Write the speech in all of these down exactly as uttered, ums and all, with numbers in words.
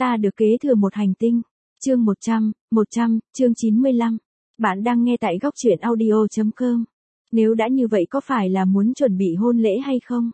Ta được kế thừa một hành tinh. Chương một trăm, một trăm, chương chín mươi lăm. Bạn đang nghe tại góc truyện audio chấm com. Nếu đã như vậy có phải là muốn chuẩn bị hôn lễ hay không?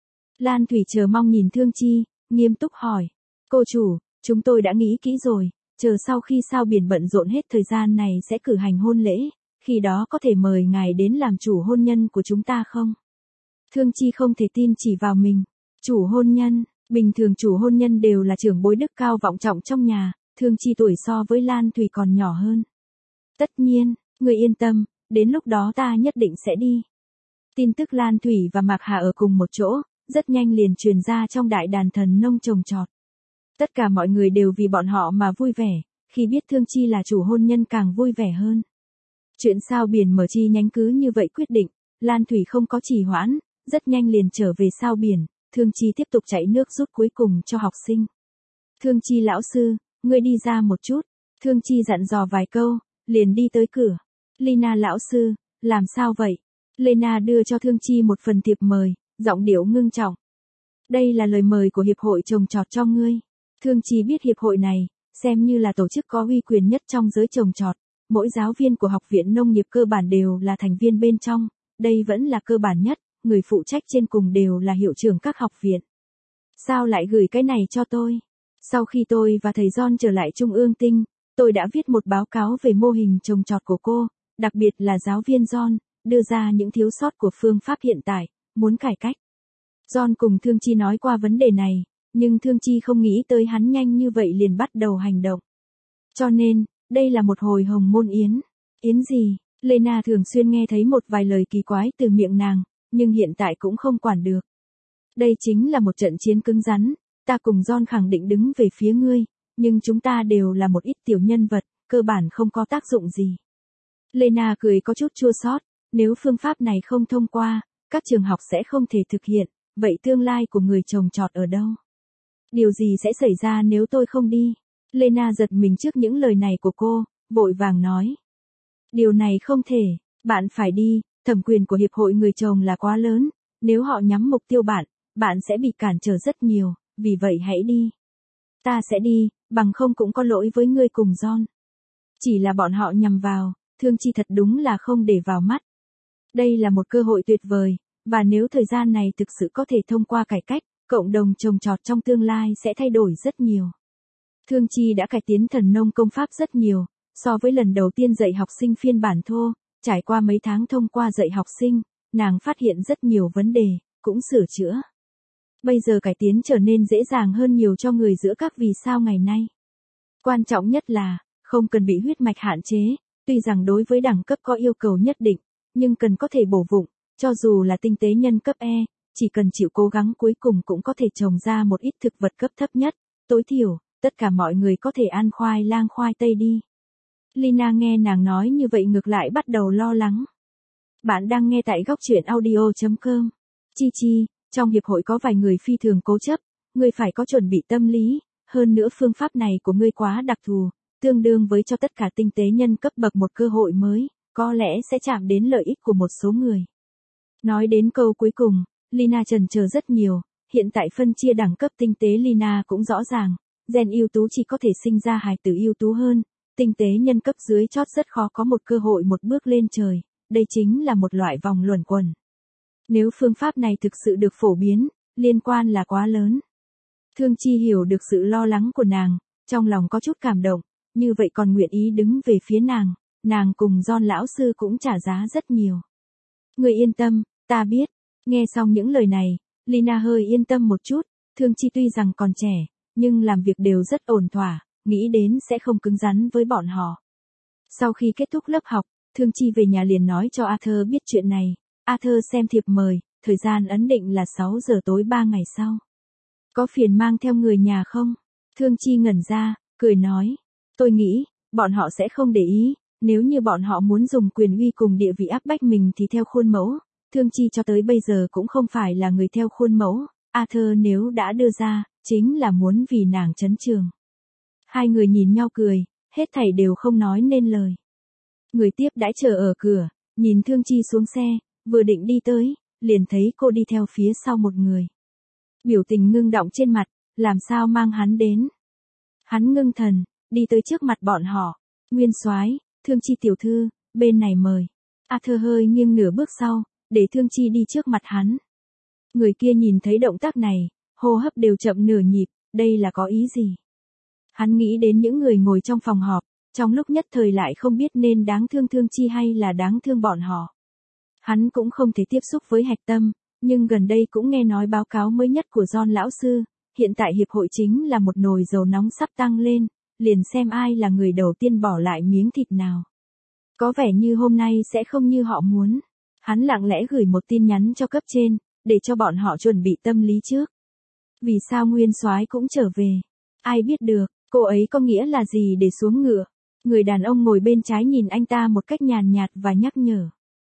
Lan Thủy chờ mong nhìn Thương Chi, nghiêm túc hỏi. Cô chủ, chúng tôi đã nghĩ kỹ rồi, chờ sau khi sao biển bận rộn hết thời gian này sẽ cử hành hôn lễ, khi đó có thể mời ngài đến làm chủ hôn nhân của chúng ta không? Thương Chi không thể tin chỉ vào mình. Chủ hôn nhân, bình thường chủ hôn nhân đều là trưởng bối đức cao vọng trọng trong nhà, Thương Chi tuổi so với Lan Thủy còn nhỏ hơn. Tất nhiên, người yên tâm, đến lúc đó ta nhất định sẽ đi. Tin tức Lan Thủy và Mạc Hà ở cùng một chỗ, rất nhanh liền truyền ra trong đại đàn thần nông trồng trọt. Tất cả mọi người đều vì bọn họ mà vui vẻ, khi biết Thương Chi là chủ hôn nhân càng vui vẻ hơn. Chuyện sao biển mở chi nhánh cứ như vậy quyết định, Lan Thủy không có trì hoãn, rất nhanh liền trở về sao biển, Thương Chi tiếp tục chạy nước rút cuối cùng cho học sinh. Thương Chi lão sư, ngươi đi ra một chút, Thương Chi dặn dò vài câu, liền đi tới cửa. Lina lão sư, làm sao vậy? Lena đưa cho Thương Chi một phần thiệp mời, giọng điệu ngưng trọng. Đây là lời mời của hiệp hội trồng trọt cho ngươi. Thương Chi biết hiệp hội này, xem như là tổ chức có uy quyền nhất trong giới trồng trọt, mỗi giáo viên của học viện nông nghiệp cơ bản đều là thành viên bên trong, đây vẫn là cơ bản nhất, người phụ trách trên cùng đều là hiệu trưởng các học viện. Sao lại gửi cái này cho tôi? Sau khi tôi và thầy John trở lại Trung ương Tinh, tôi đã viết một báo cáo về mô hình trồng trọt của cô, đặc biệt là giáo viên John, đưa ra những thiếu sót của phương pháp hiện tại, muốn cải cách. John cùng Thương Chi nói qua vấn đề này, nhưng Thương Chi không nghĩ tới hắn nhanh như vậy liền bắt đầu hành động. Cho nên, đây là một hồi hồng môn yến. Yến gì? Lena thường xuyên nghe thấy một vài lời kỳ quái từ miệng nàng, nhưng hiện tại cũng không quản được. Đây chính là một trận chiến cứng rắn, ta cùng John khẳng định đứng về phía ngươi, nhưng chúng ta đều là một ít tiểu nhân vật, cơ bản không có tác dụng gì. Lena cười có chút chua xót, nếu phương pháp này không thông qua, các trường học sẽ không thể thực hiện, vậy tương lai của người trồng trọt ở đâu? Điều gì sẽ xảy ra nếu tôi không đi? Lena giật mình trước những lời này của cô, vội vàng nói. Điều này không thể, bạn phải đi, thẩm quyền của hiệp hội người trồng là quá lớn, nếu họ nhắm mục tiêu bạn, bạn sẽ bị cản trở rất nhiều, vì vậy hãy đi. Ta sẽ đi, bằng không cũng có lỗi với ngươi cùng John. Chỉ là bọn họ nhằm vào, Thương Chi thật đúng là không để vào mắt. Đây là một cơ hội tuyệt vời, và nếu thời gian này thực sự có thể thông qua cải cách, cộng đồng trồng trọt trong tương lai sẽ thay đổi rất nhiều. Thương Chi đã cải tiến thần nông công pháp rất nhiều, so với lần đầu tiên dạy học sinh phiên bản thô, trải qua mấy tháng thông qua dạy học sinh, nàng phát hiện rất nhiều vấn đề, cũng sửa chữa. Bây giờ cải tiến trở nên dễ dàng hơn nhiều cho người giữa các vì sao ngày nay. Quan trọng nhất là, không cần bị huyết mạch hạn chế, tuy rằng đối với đẳng cấp có yêu cầu nhất định, nhưng cần có thể bổ vụng, cho dù là tinh tế nhân cấp E, chỉ cần chịu cố gắng cuối cùng cũng có thể trồng ra một ít thực vật cấp thấp nhất, tối thiểu, tất cả mọi người có thể ăn khoai lang khoai tây đi. Lina nghe nàng nói như vậy ngược lại bắt đầu lo lắng. Bạn đang nghe tại góc truyện audio chấm com. Chi Chi, trong hiệp hội có vài người phi thường cố chấp, ngươi phải có chuẩn bị tâm lý, hơn nữa phương pháp này của ngươi quá đặc thù, tương đương với cho tất cả tinh tế nhân cấp bậc một cơ hội mới, có lẽ sẽ chạm đến lợi ích của một số người. Nói đến câu cuối cùng, Lina chần chờ rất nhiều, hiện tại phân chia đẳng cấp tinh tế Lina cũng rõ ràng, gen ưu tú chỉ có thể sinh ra hài tử ưu tú hơn, tinh tế nhân cấp dưới chót rất khó có một cơ hội một bước lên trời, đây chính là một loại vòng luẩn quẩn. Nếu phương pháp này thực sự được phổ biến, liên quan là quá lớn. Thương Chi hiểu được sự lo lắng của nàng, trong lòng có chút cảm động, như vậy còn nguyện ý đứng về phía nàng, nàng cùng John lão sư cũng trả giá rất nhiều. Người yên tâm, ta biết. Nghe xong những lời này, Lina hơi yên tâm một chút, Thương Chi tuy rằng còn trẻ, nhưng làm việc đều rất ổn thỏa, nghĩ đến sẽ không cứng rắn với bọn họ. Sau khi kết thúc lớp học, Thương Chi về nhà liền nói cho Arthur biết chuyện này. Arthur xem thiệp mời, thời gian ấn định là sáu giờ tối ba ngày sau. Có phiền mang theo người nhà không? Thương Chi ngẩn ra, cười nói. Tôi nghĩ, bọn họ sẽ không để ý, nếu như bọn họ muốn dùng quyền uy cùng địa vị áp bách mình thì theo khuôn mẫu. Thương Chi cho tới bây giờ cũng không phải là người theo khuôn mẫu, Arthur nếu đã đưa ra, chính là muốn vì nàng chấn trường. Hai người nhìn nhau cười, hết thảy đều không nói nên lời. Người tiếp đãi chờ ở cửa, nhìn Thương Chi xuống xe, vừa định đi tới, liền thấy cô đi theo phía sau một người. Biểu tình ngưng động trên mặt, làm sao mang hắn đến? Hắn ngưng thần, đi tới trước mặt bọn họ. Nguyên soái, Thương Chi tiểu thư, bên này mời. Arthur hơi nghiêng nửa bước sau, để Thương Chi đi trước mặt hắn. Người kia nhìn thấy động tác này, hô hấp đều chậm nửa nhịp, đây là có ý gì? Hắn nghĩ đến những người ngồi trong phòng họp, trong lúc nhất thời lại không biết nên đáng thương Thương Chi hay là đáng thương bọn họ. Hắn cũng không thể tiếp xúc với Hạch Tâm, nhưng gần đây cũng nghe nói báo cáo mới nhất của John lão sư, hiện tại hiệp hội chính là một nồi dầu nóng sắp tăng lên, liền xem ai là người đầu tiên bỏ lại miếng thịt nào. Có vẻ như hôm nay sẽ không như họ muốn. Hắn lặng lẽ gửi một tin nhắn cho cấp trên, để cho bọn họ chuẩn bị tâm lý trước. Vì sao Nguyên soái cũng trở về? Ai biết được, cô ấy có nghĩa là gì để xuống ngựa? Người đàn ông ngồi bên trái nhìn anh ta một cách nhàn nhạt và nhắc nhở.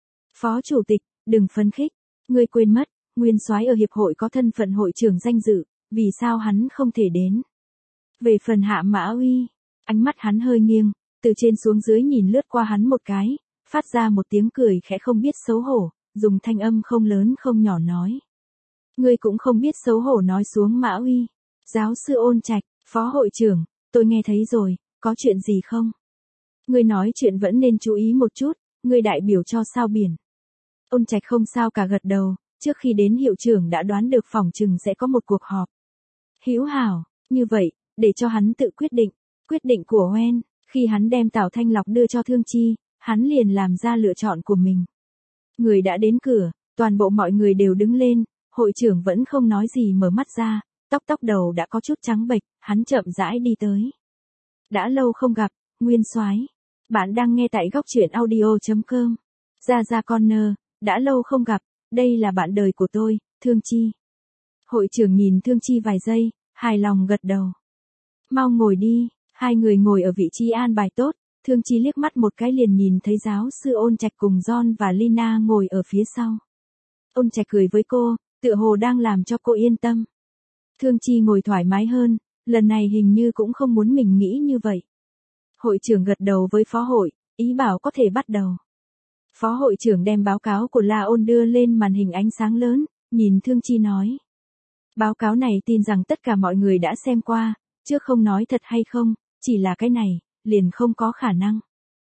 Phó chủ tịch, đừng phấn khích. Ngươi quên mất, Nguyên soái ở hiệp hội có thân phận hội trưởng danh dự, vì sao hắn không thể đến? Về phần Hạ Mã Uy, ánh mắt hắn hơi nghiêng, từ trên xuống dưới nhìn lướt qua hắn một cái, phát ra một tiếng cười khẽ không biết xấu hổ, dùng thanh âm không lớn không nhỏ nói. Ngươi cũng không biết xấu hổ nói xuống Mã Uy. Giáo sư Ôn Trạch, phó hội trưởng, tôi nghe thấy rồi, có chuyện gì không? Ngươi nói chuyện vẫn nên chú ý một chút, ngươi đại biểu cho sao biển. Ôn Trạch không sao cả gật đầu, trước khi đến hiệu trưởng đã đoán được phỏng chừng sẽ có một cuộc họp. Hữu hảo, như vậy, để cho hắn tự quyết định, quyết định của Oen, khi hắn đem Tào Thanh Lọc đưa cho Thương Chi, hắn liền làm ra lựa chọn của mình. Người đã đến cửa, toàn bộ mọi người đều đứng lên, hội trưởng vẫn không nói gì mở mắt ra, tóc tóc đầu đã có chút trắng bệch, hắn chậm rãi đi tới. Đã lâu không gặp, Nguyên soái. Bạn đang nghe tại góc truyện audio chấm com. Gia Gia Corner, đã lâu không gặp, đây là bạn đời của tôi, Thương Chi. Hội trưởng nhìn Thương Chi vài giây, hài lòng gật đầu. Mau ngồi đi, hai người ngồi ở vị trí an bài tốt, Thương Chi liếc mắt một cái liền nhìn thấy giáo sư Ôn Trạch cùng John và Lina ngồi ở phía sau. Ôn Trạch cười với cô, tựa hồ đang làm cho cô yên tâm. Thương Chi ngồi thoải mái hơn, lần này hình như cũng không muốn mình nghĩ như vậy. Hội trưởng gật đầu với phó hội, ý bảo có thể bắt đầu. Phó hội trưởng đem báo cáo của La Ôn đưa lên màn hình ánh sáng lớn, nhìn Thương Chi nói. Báo cáo này tin rằng tất cả mọi người đã xem qua, chứ không nói thật hay không, chỉ là cái này, liền không có khả năng.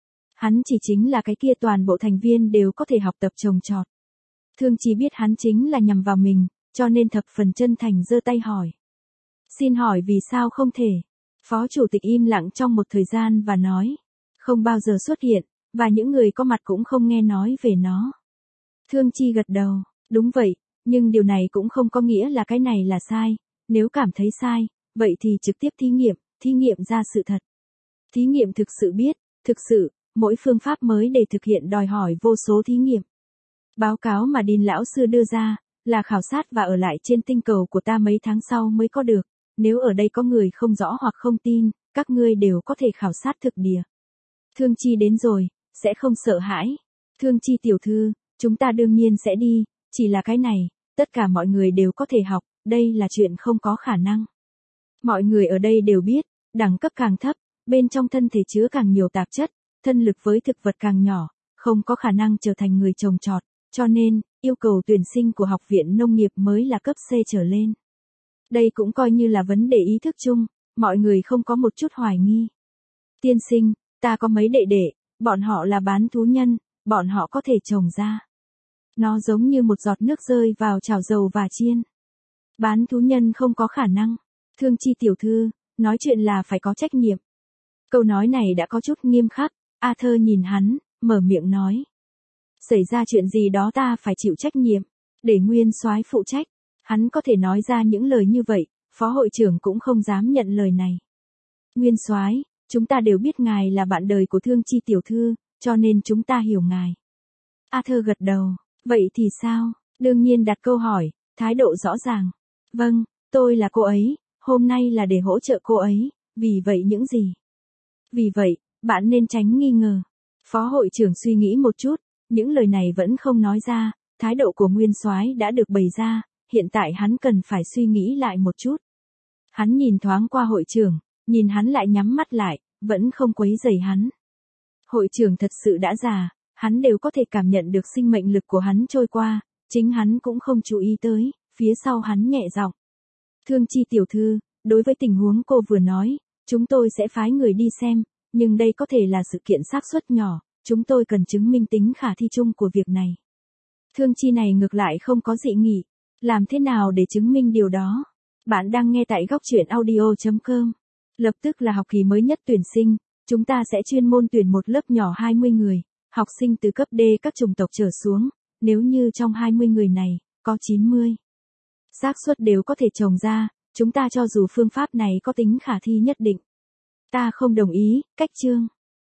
Hắn chỉ chính là cái kia toàn bộ thành viên đều có thể học tập trồng trọt. Thương Chi biết hắn chính là nhằm vào mình, cho nên thập phần chân thành giơ tay hỏi. Xin hỏi vì sao không thể? Phó chủ tịch im lặng trong một thời gian và nói. Không bao giờ xuất hiện, và những người có mặt cũng không nghe nói về nó. Thương Chi gật đầu, đúng vậy, nhưng điều này cũng không có nghĩa là cái này là sai. Nếu cảm thấy sai, vậy thì trực tiếp thí nghiệm, thí nghiệm ra sự thật. Thí nghiệm thực sự biết, thực sự, mỗi phương pháp mới để thực hiện đòi hỏi vô số thí nghiệm. Báo cáo mà Đinh lão sư đưa ra, là khảo sát và ở lại trên tinh cầu của ta mấy tháng sau mới có được. Nếu ở đây có người không rõ hoặc không tin, các ngươi đều có thể khảo sát thực địa. Thương Chi đến rồi, sẽ không sợ hãi. Thương Chi tiểu thư, chúng ta đương nhiên sẽ đi, chỉ là cái này, tất cả mọi người đều có thể học, đây là chuyện không có khả năng. Mọi người ở đây đều biết, đẳng cấp càng thấp, bên trong thân thể chứa càng nhiều tạp chất, thân lực với thực vật càng nhỏ, không có khả năng trở thành người trồng trọt, cho nên, yêu cầu tuyển sinh của học viện nông nghiệp mới là cấp C trở lên. Đây cũng coi như là vấn đề ý thức chung, mọi người không có một chút hoài nghi. Tiên sinh, ta có mấy đệ đệ, bọn họ là bán thú nhân, bọn họ có thể trồng ra. Nó giống như một giọt nước rơi vào chảo dầu và chiên. Bán thú nhân không có khả năng. Thương Chi tiểu thư, nói chuyện là phải có trách nhiệm. Câu nói này đã có chút nghiêm khắc, Arthur nhìn hắn, mở miệng nói. Xảy ra chuyện gì đó ta phải chịu trách nhiệm, để Nguyên soái phụ trách. Hắn có thể nói ra những lời như vậy, phó hội trưởng cũng không dám nhận lời này. Nguyên soái, chúng ta đều biết ngài là bạn đời của Thương Chi tiểu thư, cho nên chúng ta hiểu ngài. Arthur gật đầu, vậy thì sao? Đương nhiên đặt câu hỏi, thái độ rõ ràng. Vâng, tôi là cô ấy, hôm nay là để hỗ trợ cô ấy, vì vậy những gì? Vì vậy, bạn nên tránh nghi ngờ. Phó hội trưởng suy nghĩ một chút, những lời này vẫn không nói ra, thái độ của Nguyên soái đã được bày ra, hiện tại hắn cần phải suy nghĩ lại một chút. Hắn nhìn thoáng qua hội trưởng, nhìn hắn lại nhắm mắt lại, vẫn không quấy rầy hắn. Hội trưởng thật sự đã già, hắn đều có thể cảm nhận được sinh mệnh lực của hắn trôi qua, chính hắn cũng không chú ý tới, phía sau hắn nhẹ giọng. Thương Chi tiểu thư, đối với tình huống cô vừa nói, Chúng tôi sẽ phái người đi xem, nhưng đây có thể là sự kiện xác suất nhỏ, chúng tôi cần chứng minh tính khả thi chung của việc này. Thương chi này ngược lại không có dị nghị. Làm thế nào để chứng minh điều đó? Bạn đang nghe tại góc chuyện audio chấm com. Lập tức là học kỳ mới nhất tuyển sinh, chúng ta sẽ chuyên môn tuyển một lớp nhỏ hai mươi người, học sinh từ cấp D các chủng tộc trở xuống, nếu như trong hai mươi người này, có chín mươi xác suất đều có thể trồng ra, chúng ta cho dù phương pháp này có tính khả thi nhất định. Ta không đồng ý, cách chương.